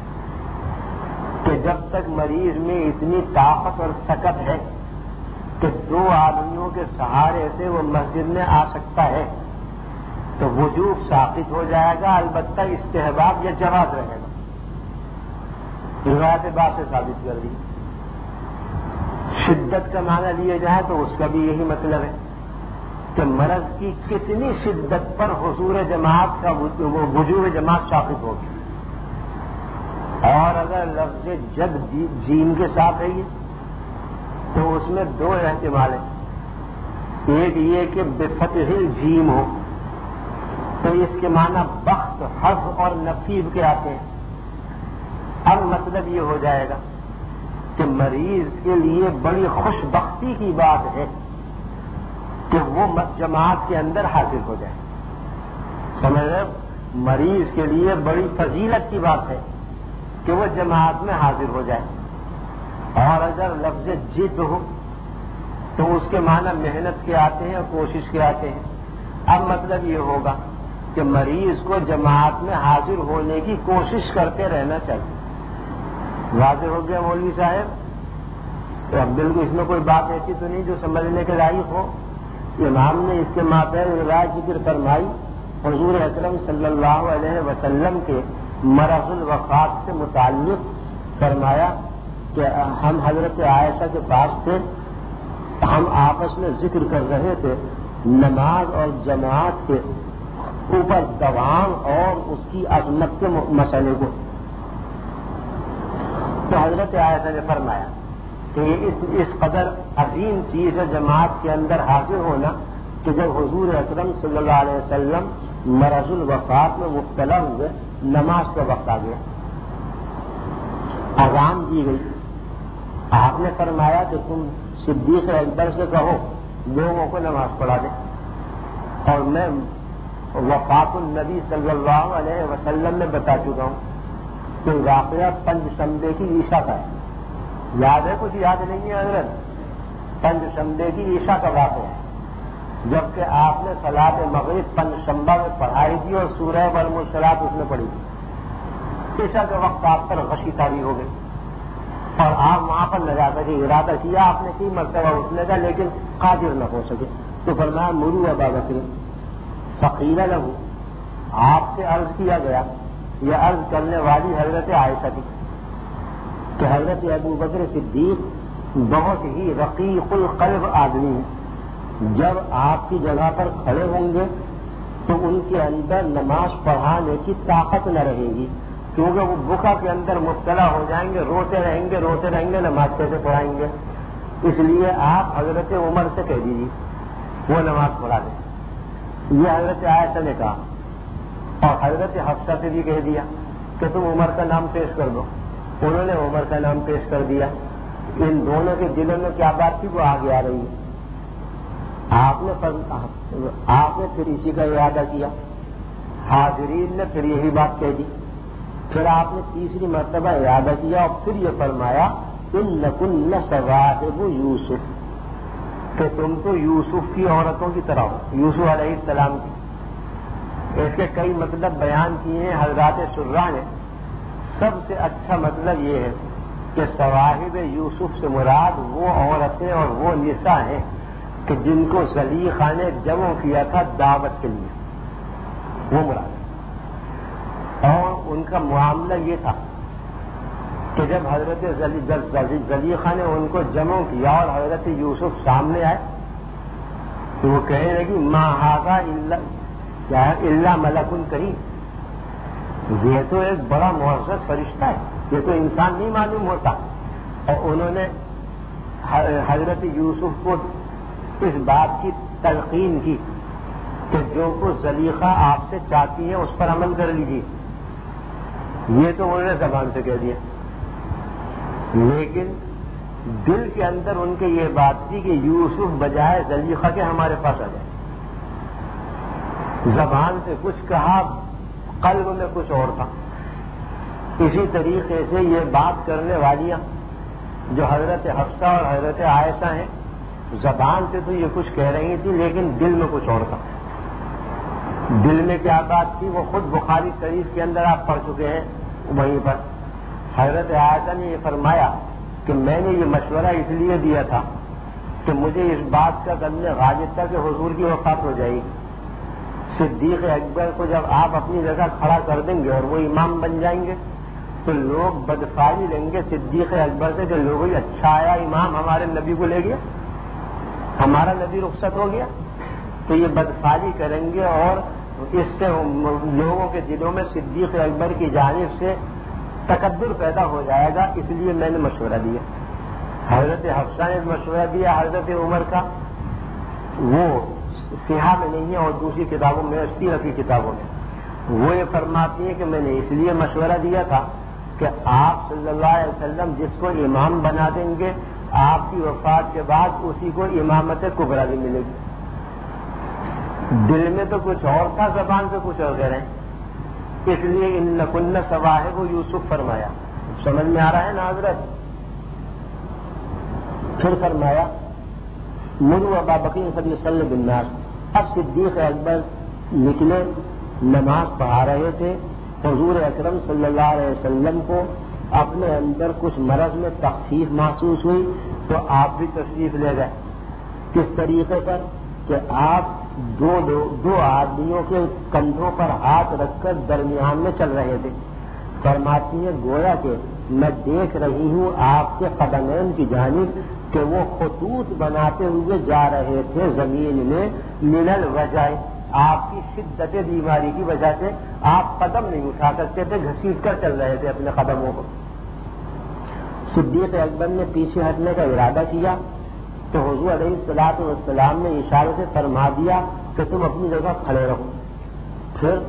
کہ جب تک مریض میں اتنی طاقت اور سکت ہے کہ دو آدمیوں کے سہارے سے وہ مسجد میں آ سکتا ہے تو وجوب ثابت ہو جائے گا، البتہ استحباب یا جواز رہے گا۔ روایت باب سے ثابت کر دی۔ شدت کا معنی لیے جائے تو اس کا بھی یہی مطلب ہے کہ مرض کی کتنی شدت پر حضور جماعت کا وجوب جماعت ثابت ہوگی۔ اور اگر لفظ جد جیم کے ساتھ ہے یہ تو اس میں دو احتمال ہیں، ایک یہ کہ بفتح الجیم ہو تو اس کے معنی بخت، حظ اور نصیب کے آتے ہیں۔ اب مطلب یہ ہو جائے گا کہ مریض کے لیے بڑی خوش بختی کی بات ہے کہ وہ جماعت کے اندر حاضر ہو جائے۔ سمجھ رہے؟ مریض کے لیے بڑی فضیلت کی بات ہے کہ وہ جماعت میں حاضر ہو جائے۔ اور اگر لفظ جد ہو تو اس کے معنی محنت کے آتے ہیں اور کوشش کے آتے ہیں۔ اب مطلب یہ ہوگا کہ مریض کو جماعت میں حاضر ہونے کی کوشش کرتے رہنا چاہیے۔ واضح ہو گیا مولوی صاحب؟ تو اب بالکل اس میں کوئی بات ایسی تو نہیں جو سمجھنے کے لائق ہو۔ امام نے اس کے ماتحت روایت ذکر فرمائی، حضور اکرم صلی اللہ علیہ وسلم کے مرض الوفات سے متعلق فرمایا کہ ہم حضرت عائشہ کے پاس تھے، ہم آپس میں ذکر کر رہے تھے نماز اور جماعت کے اوپر دوام اور اس کی عظمت کے مسئلے کو۔ تو حضرت عائشہ نے فرمایا کہ اس اس قدر عظیم چیز ہے جماعت کے اندر حاضر ہونا کہ جب حضور اکرم صلی اللہ علیہ وسلم مرض الوفات میں مبتلا ہوئے، نماز کا وقت آ گیا، اذان دی گئی، آپ نے فرمایا کہ تم صدیق اکبر سے کہو لوگوں کو نماز پڑھا دے، اور میں وفات النبی صلی اللہ علیہ وسلم میں بتا چکا ہوں کہ واقعہ پنج شنبے کی عشاء کا ہے۔ یاد ہے؟ کچھ یاد نہیں ہے حضرت؟ پنج شنبے کی عشاء کا واقعہ ہے، جبکہ آپ نے صلاۃ مغرب پنج شنبہ میں پڑھائی تھی اور سورہ والمرسلات اس میں پڑھی تھی۔ عشاء کے وقت آپ پر غشی طاری ہو گئی اور آپ وہاں پر نہ جا سکے، ارادہ کیا آپ نے کئی مرتبہ اٹھنے کا لیکن قادر نہ ہو سکے، تو فرمایا مرو ابا بکر فقیل لہ، آپ سے عرض کیا گیا، یہ عرض کرنے والی حضرت عائشہ تھی کہ حضرت ابو بکر صدیق بہت ہی رقیق القلب آدمی ہیں، جب آپ کی جگہ پر کھڑے ہوں گے تو ان کے اندر نماز پڑھانے کی طاقت نہ رہے گی، کیونکہ وہ بکا کے اندر مبتلا ہو جائیں گے، روتے رہیں گے روتے رہیں گے نماز کیسے پڑھائیں گے؟ اس لیے آپ حضرت عمر سے کہہ دیجیے وہ نماز پڑھا دیں، یہ حضرت عائشہ نے کہا، اور حضرت حفصہ سے بھی کہہ دیا کہ تم عمر کا نام پیش کر دو، انہوں نے عمر کا نام پیش کر دیا۔ ان دونوں کے دلوں میں کیا بات تھی وہ آگے آ رہی ہے۔ آپ نے آپ نے پھر اسی کا ارادہ کیا، حاضرین نے پھر یہی بات کہہ دی، پھر آپ نے تیسری مرتبہ ارادہ کیا اور پھر یہ فرمایا انکن صواحب یوسف، کہ تم تو یوسف کی عورتوں کی طرح ہو، یوسف علیہ السلام کی۔ اس کے کئی مطلب بیان کیے ہیں حضرات شراح نے، سب سے اچھا مطلب یہ ہے کہ صواحب یوسف سے مراد وہ عورتیں اور وہ نساء ہیں کہ جن کو زلیخا نے جمع کیا تھا دعوت کے لیے، وہ مراد۔ اور ان کا معاملہ یہ تھا کہ جب حضرت زلیخا نے ان کو جمع کیا اور حضرت یوسف سامنے آئے تو وہ کہنے لگی ما ھذا الا الا ملک کریم، یہ تو ایک بڑا معزز فرشتہ ہے، یہ تو انسان نہیں معلوم ہوتا۔ اور انہوں نے حضرت یوسف کو اس بات کی تلقین کی کہ جو کچھ زلیخا آپ سے چاہتی ہے اس پر عمل کر لیجیے، یہ تو انہوں نے زبان سے کہہ دیا، لیکن دل کے اندر ان کے یہ بات تھی کہ یوسف بجائے زلیخا کے ہمارے پاس آ جائے۔ زبان سے کچھ کہا، قلب میں کچھ اور تھا۔ اسی طریقے سے یہ بات کرنے والیاں جو حضرت حفصہ اور حضرت عائشہ ہیں، زبان سے تو یہ کچھ کہہ رہی تھی لیکن دل میں کچھ اور تھا۔ دل میں کیا بات تھی وہ خود بخاری شریف کے اندر آپ پڑھ چکے ہیں، وہیں پر حضرت عائشہ نے یہ فرمایا کہ میں نے یہ مشورہ اس لیے دیا تھا کہ مجھے اس بات کا غم غالب تھا کہ حضور کی وفات ہو جائے گی، صدیق اکبر کو جب آپ اپنی جگہ کھڑا کر دیں گے اور وہ امام بن جائیں گے تو لوگ بدفالی لیں گے صدیق اکبر سے کہ لوگ اچھا آیا امام ہمارے نبی کو لے گیا، ہمارا نبی رخصت ہو گیا، تو یہ بدفالی کریں گے اور اس سے لوگوں کے دلوں میں صدیق اکبر کی جانب سے تکبر پیدا ہو جائے گا، اس لیے میں نے مشورہ دیا۔ حضرت حفصہ نے مشورہ دیا حضرت عمر کا، وہ سیاہ میں نہیں ہے اور دوسری کتابوں میں سیرت کی کتابوں میں وہ یہ فرماتی ہے کہ میں نے اس لیے مشورہ دیا تھا کہ آپ صلی اللہ علیہ وسلم جس کو امام بنا دیں گے آپ کی وفات کے بعد اسی کو امامت کبریٰ بھی ملے گی۔ دل میں تو کچھ اور تھا، زبان سے کچھ اور کہہ رہے ہیں، اس لیے انکن صواحب یوسف فرمایا۔ سمجھ میں آ رہا ہے نا حضرت؟ پھر فرمایا مروا ابا بکر فلیصلی بالناس، اب صدیق اکبر نکلے، نماز پڑھا رہے تھے، حضور اکرم صلی اللہ علیہ وسلم کو اپنے اندر کچھ مرض میں تخفیف محسوس ہوئی تو آپ بھی تشریف لے گئے۔ کس طریقے پر کہ آپ دو دو, دو آدمیوں کے کندھوں پر ہاتھ رکھ کر درمیان میں چل رہے تھے۔ فرماتی ہے گویا کہ میں دیکھ رہی ہوں آپ کے قدمین کی جانب کہ وہ خطوط بناتے ہوئے جا رہے تھے زمین میں، من الوجع، آپ کی شدت بیماری کی وجہ سے آپ قدم نہیں اٹھا سکتے تھے، گھسیٹ کر چل رہے تھے اپنے قدموں کو۔ صدیق اکبر نے پیچھے ہٹنے کا ارادہ کیا تو حضور علیہ الصلوۃ والسلام نے اشارے سے فرما دیا کہ تم اپنی جگہ کھڑے رہو۔ پھر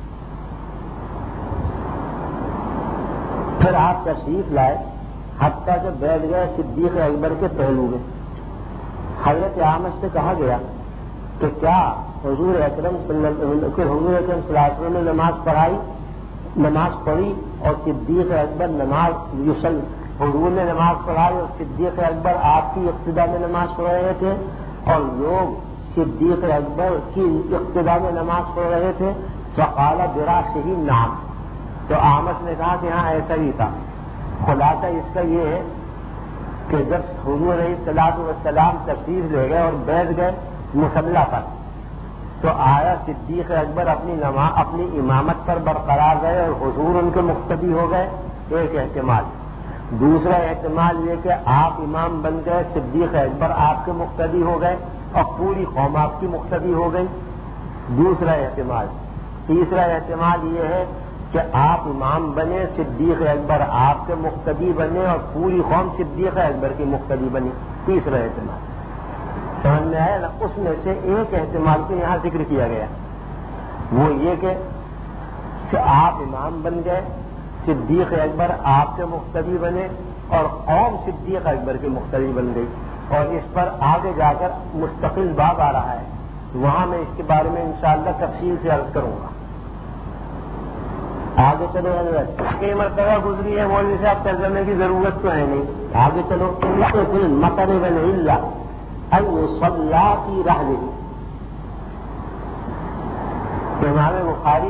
پھر آپ تشریف لائے، حتیٰ کہ بیٹھ گئے صدیق اکبر کے پہلو میں۔ حضرت اعمش سے کہا گیا کہ کیا حضور اکرم صلی اللہ حضور اکرم صلی اللہ علیہ وسلم نے نماز پڑھائی، نماز پڑھی اور صدیق اکبر نماز یوسل حضور نے نماز پڑھائی اور صدیق اکبر آپ کی اقتداء میں نماز پڑھ رہے تھے اور لوگ صدیق اکبر کی اقتداء میں نماز پڑھ رہے تھے۔ فقال براسہ نعم، تو اعمش نے کہا کہ ہاں ایسا ہی تھا۔ خلاصہ اس کا یہ ہے کہ جب حضور علیہ الصلوۃ والسلام تشریف لے گئے اور بیٹھ گئے مصلی پر، تو آیا صدیق اکبر اپنی نماز اپنی امامت پر برقرار رہے اور حضور ان کے مقتدی ہو گئے؟ ایک احتمال. دوسرا احتمال یہ کہ آپ امام بن گئے، صدیق اکبر آپ کے مقتدی ہو گئے اور پوری قوم آپ کی مقتدی ہو گئی. دوسرا احتمال. تیسرا احتمال یہ ہے کہ آپ امام بنے، صدیق اکبر آپ کے مقتدی بنے اور پوری قوم صدیق اکبر کی مقتدی بنی. تیسرا احتمال سمجھ میں آیا نا؟ اس میں سے ایک احتمال کو یہاں ذکر کیا گیا، وہ یہ کہ کہ آپ امام بن گئے، صدیق اکبر آپ کے مقتدی بنے اور قوم صدیق اکبر کی مقتدی بن گئی. اور اس پر آگے جا کر مستقل باب آ رہا ہے، وہاں میں اس کے بارے میں انشاءاللہ تفصیل سے عرض کروں گا. آگے چلو حضرت، کئی مرتبہ گزری ہے مولوی صاحب، ترجمے کی ضرورت تو ہے نہیں. آگے چلو. مطر ولا صلاح کی راہ نہیں. امام بخاری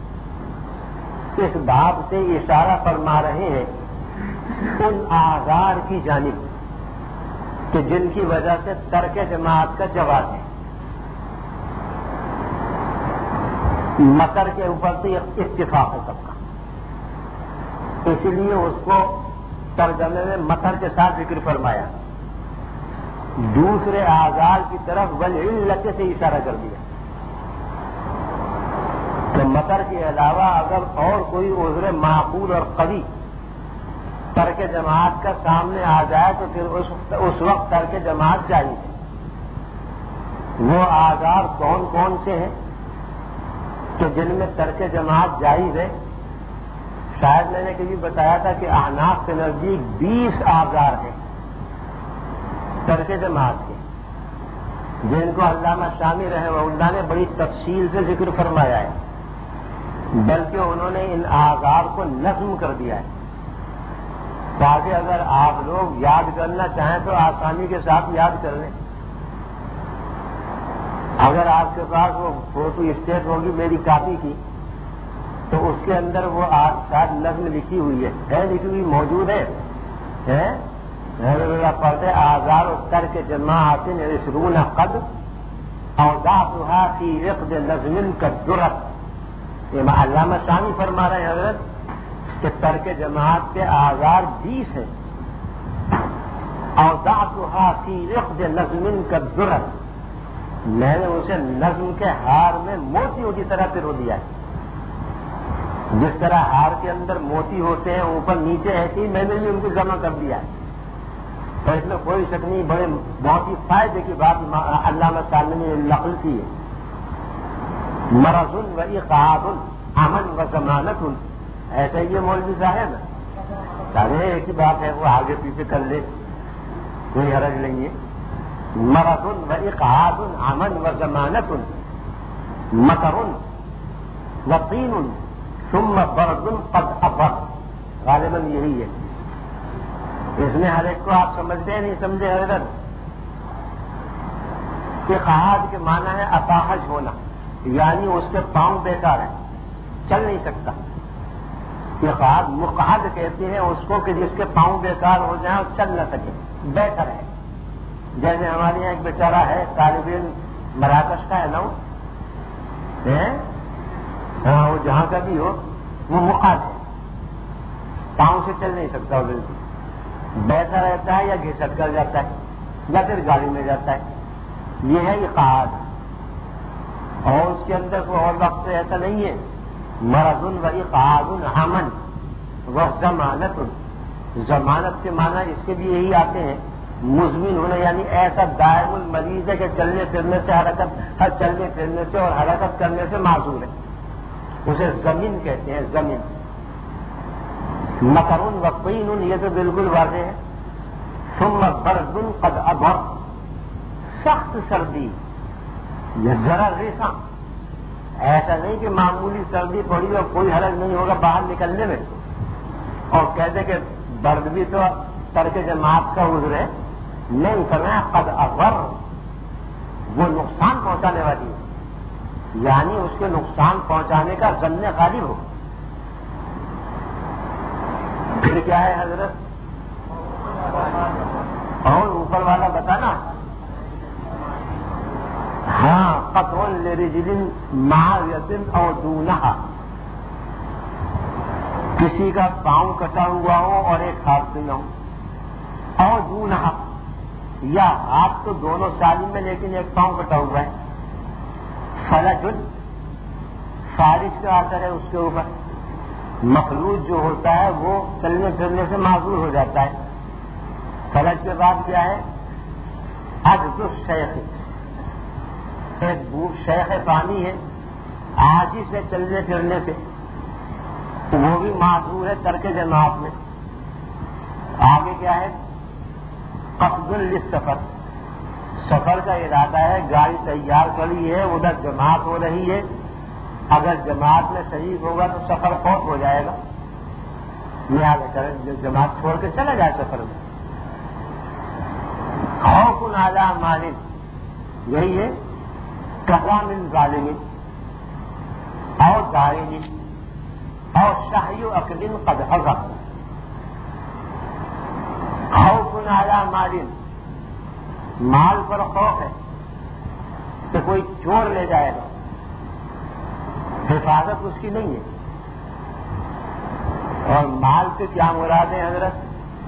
اس باب سے اشارہ فرما رہے ہیں ان آزار کی جانب کہ جن کی وجہ سے ترک جماعت کا جواز ہے. مطر کے اوپر سے اتفاق ہے سب کا، اسی لیے اس کو ترجمے میں مطر کے ساتھ ذکر فرمایا. دوسرے آزار کی طرف والعلت سے اشارہ کر دیا کہ مطر کے علاوہ اگر اور کوئی عذر معقول اور قوی ترک جماعت کا سامنے آ جائے تو پھر اس, اس وقت ترک جماعت جائز ہے. وہ آزار کون کون سے ہیں کہ جن میں ترک جماعت جائز ہے؟ شاید میں نے کبھی بتایا تھا کہ احناف کے نزدیک بیس آزار ہیں ترک جماعت کے، جن کو علامہ شامی رحمہ اللہ نے بڑی تفصیل سے ذکر فرمایا ہے، بلکہ انہوں نے ان آزار کو نظم کر دیا ہے تاکہ اگر آپ لوگ یاد کرنا چاہیں تو آسانی کے ساتھ یاد کر لیں. اگر آپ کے پاس وہ فوٹو اسٹیٹ ہوگی میری کاپی کی تو اس کے اندر وہ آج شاید نظم لکھی ہوئی ہے ہے لکھی ہوئی موجود ہے. پڑھتے آزار و ترک جماعت عشرون قد اوضاعها فی عقد نظم کالدرر. علامہ شامی فرما رہے ہیں حضرت کہ ترک جماعت کے آزار بیس ہیں. اوضاعها فی عقد نظم کالدرر، میں نے اسے نظم کے ہار میں موتیوں کی طرح پرو دیا ہے. جس طرح ہار کے اندر موتی ہوتے ہیں اوپر نیچے ایسی ہی میں نے بھی ان کو جمع کر دیا ہے. تو اس میں کوئی شک نہیں، بڑے بہت ہی فائدے کی بات علامہ صاحب نے نقل کی ہے. مرض و اقعاد امن و ضمانت، ایسا ہی یہ مولوی صاحب سارے ایک ہی بات ہے، وہ آگے پیچھے کر لے کوئی حرج نہیں ہے. مرض و اقعاد امن و ضمانت مطر و طین ثم برد قد ابر، غالباً یہی ہے. اس میں ہر ایک کو آپ سمجھتے نہیں سمجھے حضرت؟ اقعاد کے معنی ہے اپاہج ہونا، یعنی اس کے پاؤں بیکار ہیں، چل نہیں سکتا. اقعاد مقعد کہتے ہیں اس کو کہ جس کے پاؤں بیکار ہو جائیں اور چل نہ سکے، بیٹھا رہے. جیسے ہمارے یہاں ایک بیچارہ ہے طالب علم مراکش کا ہے نا، ہاں وہ جہاں کا بھی ہو وہ مقعد ہے، پاؤں سے چل نہیں سکتا، وہ بالکل بیٹھا رہتا ہے یا گھسٹ کر جاتا ہے یا پھر گاڑی میں جاتا ہے. یہ ہے اقعاد، اور اس کے اندر کوئی اور وقت ایسا نہیں ہے. مرض و اقعاد امن و ضمانت، ضمانت کے معنی اس کے بھی یہی آتے ہیں، مزمن ہونا، یعنی ایسا دائم المریض ہے کہ چلنے پھرنے سے حرکت ہر چلنے پھرنے سے اور حرکت کرنے سے معذور ہے، اسے زمین کہتے ہیں. زمین مطر و طین، یہ تو بالکل واضح ہے. ثم برد قد ابر، سخت سردی، یہ ذرا ریساں، ایسا نہیں کہ معمولی سردی پڑی اور کوئی حرج نہیں ہوگا باہر نکلنے میں اور کہتے کہ برد بھی تو ترک جماعت کا عذر ہے. نہیں فرمایا قد ابر، وہ نقصان پہنچانے والی ہے، یعنی اس کے نقصان پہنچانے کا ظن غالب ہو. پھر کیا ہے حضرت؟ اور اوپر والا بتانا. ہاں قطع لرجل معیتن اور دونہا، کسی کا پاؤں کٹا ہوا ہو اور ایک ہاتھ سے نہ ہو، اور دونہا یا ہاتھ تو دونوں سالم میں لیکن ایک پاؤں کٹا ہوا ہے، فلجن فارش کا اثر ہے اس کے اوپر، مخلوط جو ہوتا ہے وہ چلنے پھرنے سے معذور ہو جاتا ہے۔ فلج کے بعد کیا ہے؟ عجز الشیخ، ایک بوڑھ شیخ پانی ہے عاجز سے چلنے پھرنے سے، وہ بھی معذور ہے ترک جماعت میں۔ آگے کیا ہے؟ قصد للسفر، سفر کا ارادہ ہے، گاڑی تیار کری ہے، ادھر جماعت ہو رہی ہے، اگر جماعت میں شریک ہوگا تو سفر فوت ہو جائے گا، لہٰذا کرے جماعت چھوڑ کے چلا جائے سفر میں۔ خوف علی مال، یہی ہے قضا من ظالم اور دارین اور شہی عقل قد حضر۔ خوف علی مال، مال پر خوف ہے کہ کوئی چور لے جائے گا، حفاظت اس کی نہیں ہے۔ اور مال سے کیا مراد ہے حضرت؟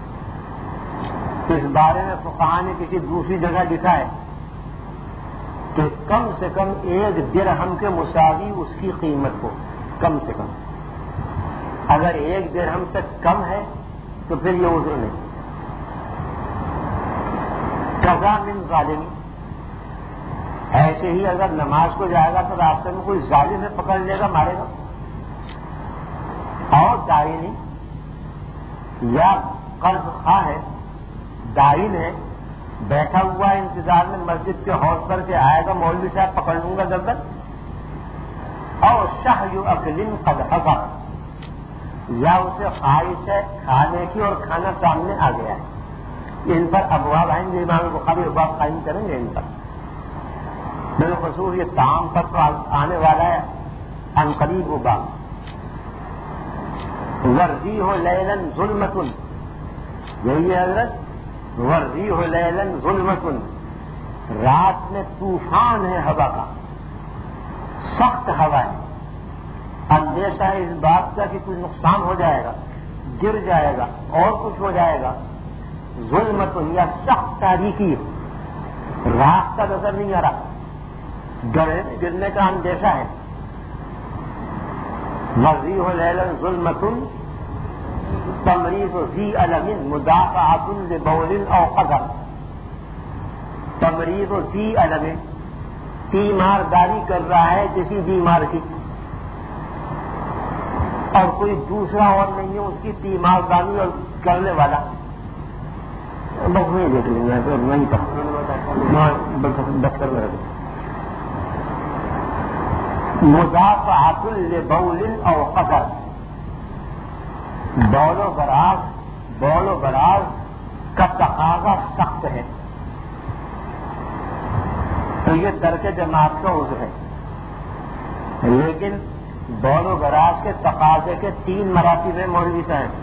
اس بارے میں فقہاء نے کسی دوسری جگہ لکھا ہے کہ کم سے کم ایک درہم کے مساوی اس کی قیمت ہو، کم سے کم۔ اگر ایک درہم سے کم ہے تو پھر یہ عذر نہیں۔ قضا من ظالم، ایسے ہی اگر نماز کو جائے گا تو راستے میں کوئی ظالم سے پکڑ لے گا، مارے گا۔ اور دائنی یا قرض خواہ ہے، دائن ہے، بیٹھا ہوا ہے انتظار میں مسجد کے حوض پر کے آئے گا مولوی صاحب پکڑ لوں گا گردن۔ اور شہی عقل قد حضر، یا اسے خواہش ہے کھانے کی اور کھانا سامنے آ گیا ہے۔ ان پر ابواب آئیں گے، امام بخاری ابواب قائم کریں گے ان پر۔ بالخصوص یہ تعام پر تو آنے والا ہے ان قریب وہ باب۔ ورزی ہو لیلن ظلمتن، یہی ہے حضرت، ورزی ہو لیلن ظلمتن، رات میں طوفان ہے ہوا کا، سخت ہوا ہے، اندیشہ ہے اس بات کا کہ کوئی نقصان ہو جائے گا، گر جائے گا اور کچھ ہو جائے گا۔ ظلمتن یا سخت تاریکی، راستہ نظر نہیں آ رہا، گرنے کا اندیشہ ہے۔ وزیح لیلن ظلمتن تمریض ذی علم مدافعۃ لبول او قدر، تمریض ذی علم، تیمارداری کر رہا ہے کسی بیمار کی، اور کوئی دوسرا اور نہیں ہے اس کی تیمارداری اور کرنے والا۔ بس وہی دیکھ لیں گے، وہیں پر دفتر میں رکھ مدافعۃ لبول او قدر، بول و براز، بول و براز کا تقاضا سخت ہے، تو یہ ترک جماعت کا عذر ہے۔ لیکن بول و براز کے تقاضے کے تین مراتب ہیں مولوی صاحب،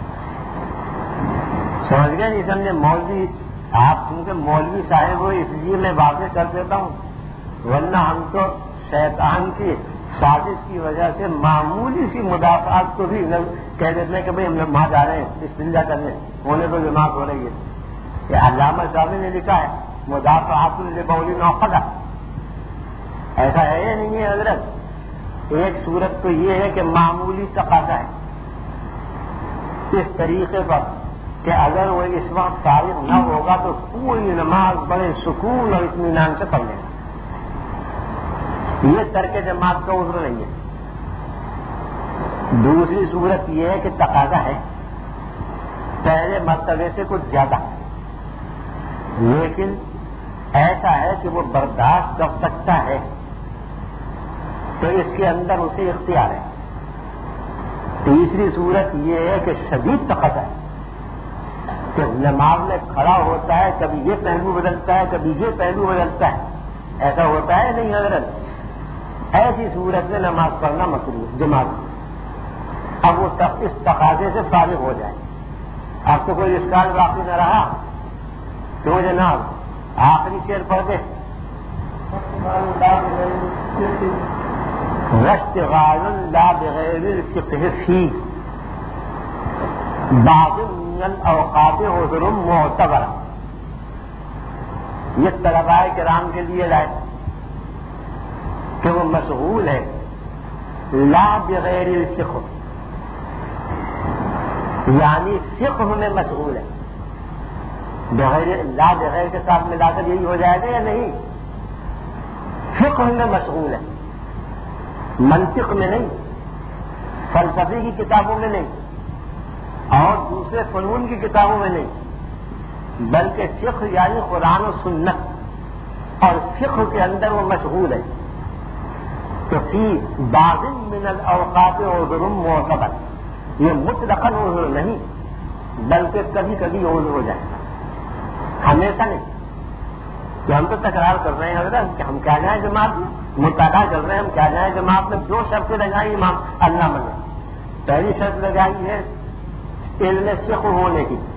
سمجھ گئے نہیں سمجھے؟ مولوی آپ کیونکہ مولوی صاحب ہو اس لیے میں واضح کر دیتا ہوں، ورنہ ہم تو شیطان کی سازش کی وجہ سے معمولی سی مدافعات کو بھی کہہ دیتے ہیں کہ بھائی ہم لوگ وہاں جا رہے ہیں بسم کرنے، ہونے تو جماعت ہو رہی ہے۔ یہ علامہ صاحب نے لکھا ہے مدافعۃ لبول او قدر، ایسا ہے یا نہیں ہے حضرت؟ ایک صورت تو یہ ہے کہ معمولی تقاضا ہے اس طریقے پر کہ اگر وہ اس وقت فارغ نہ ہوگا تو پوری نماز بڑے سکون اور اطمینان سے پڑھ لے گا، یہ ترک جماعت کا عذر نہیں ہے۔ دوسری صورت یہ ہے کہ تقاضا ہے پہلے مرتبے سے کچھ زیادہ، لیکن ایسا ہے کہ وہ برداشت کر سکتا ہے تو اس کے اندر اسے اختیار ہے۔ تیسری صورت یہ ہے کہ شدید تقاضا ہے کہ نماز میں کھڑا ہوتا ہے، کبھی یہ پہلو بدلتا ہے کبھی یہ پہلو بدلتا ہے، ایسا ہوتا ہے نہیں حضرت؟ ایسی صورت میں نماز پڑھنا مکروہ ہے جماعت، اب وہ اس تقاضے سے فارغ ہو جائے۔ اب تو کوئی اشکال باقی نہ رہا تو جناب آخری شعر پڑھ دے۔ واشتغال لا بغیر الفقہ فی بعض من الاوقات عذر معتبر. یہ طلباء کرام کے لیے لائے کہ وہ مشغول ہے لا بغیر الفقہ، یعنی فقہ میں مشغول ہے. بغیر لا بغیر کے ساتھ ملا کر یہی ہو جائے گا یا نہیں؟ فقہ میں مشغول ہے، منطق میں نہیں، فلسفے کی کتابوں میں نہیں، اور دوسرے فنون کی کتابوں میں نہیں، بلکہ فقہ یعنی قرآن و سنت اور فقہ کے اندر وہ مشغول ہے. تو فی بعض من الاوقات عذر معتبر، یہ مطلقاً عذر نہیں بلکہ کبھی کبھی عذر ہو جائے، ہمیشہ نہیں. کہ ہم تو تکرار کر رہے ہیں حضرت کہ ہم کیا جائیں جماعت میں، مطالعہ کر رہے ہیں ہم کیا جائیں جماعت میں. دو شرطیں لگائی امام اللہ نے. پہلی شرط لگائی ہے علم فقہ ہونے کی،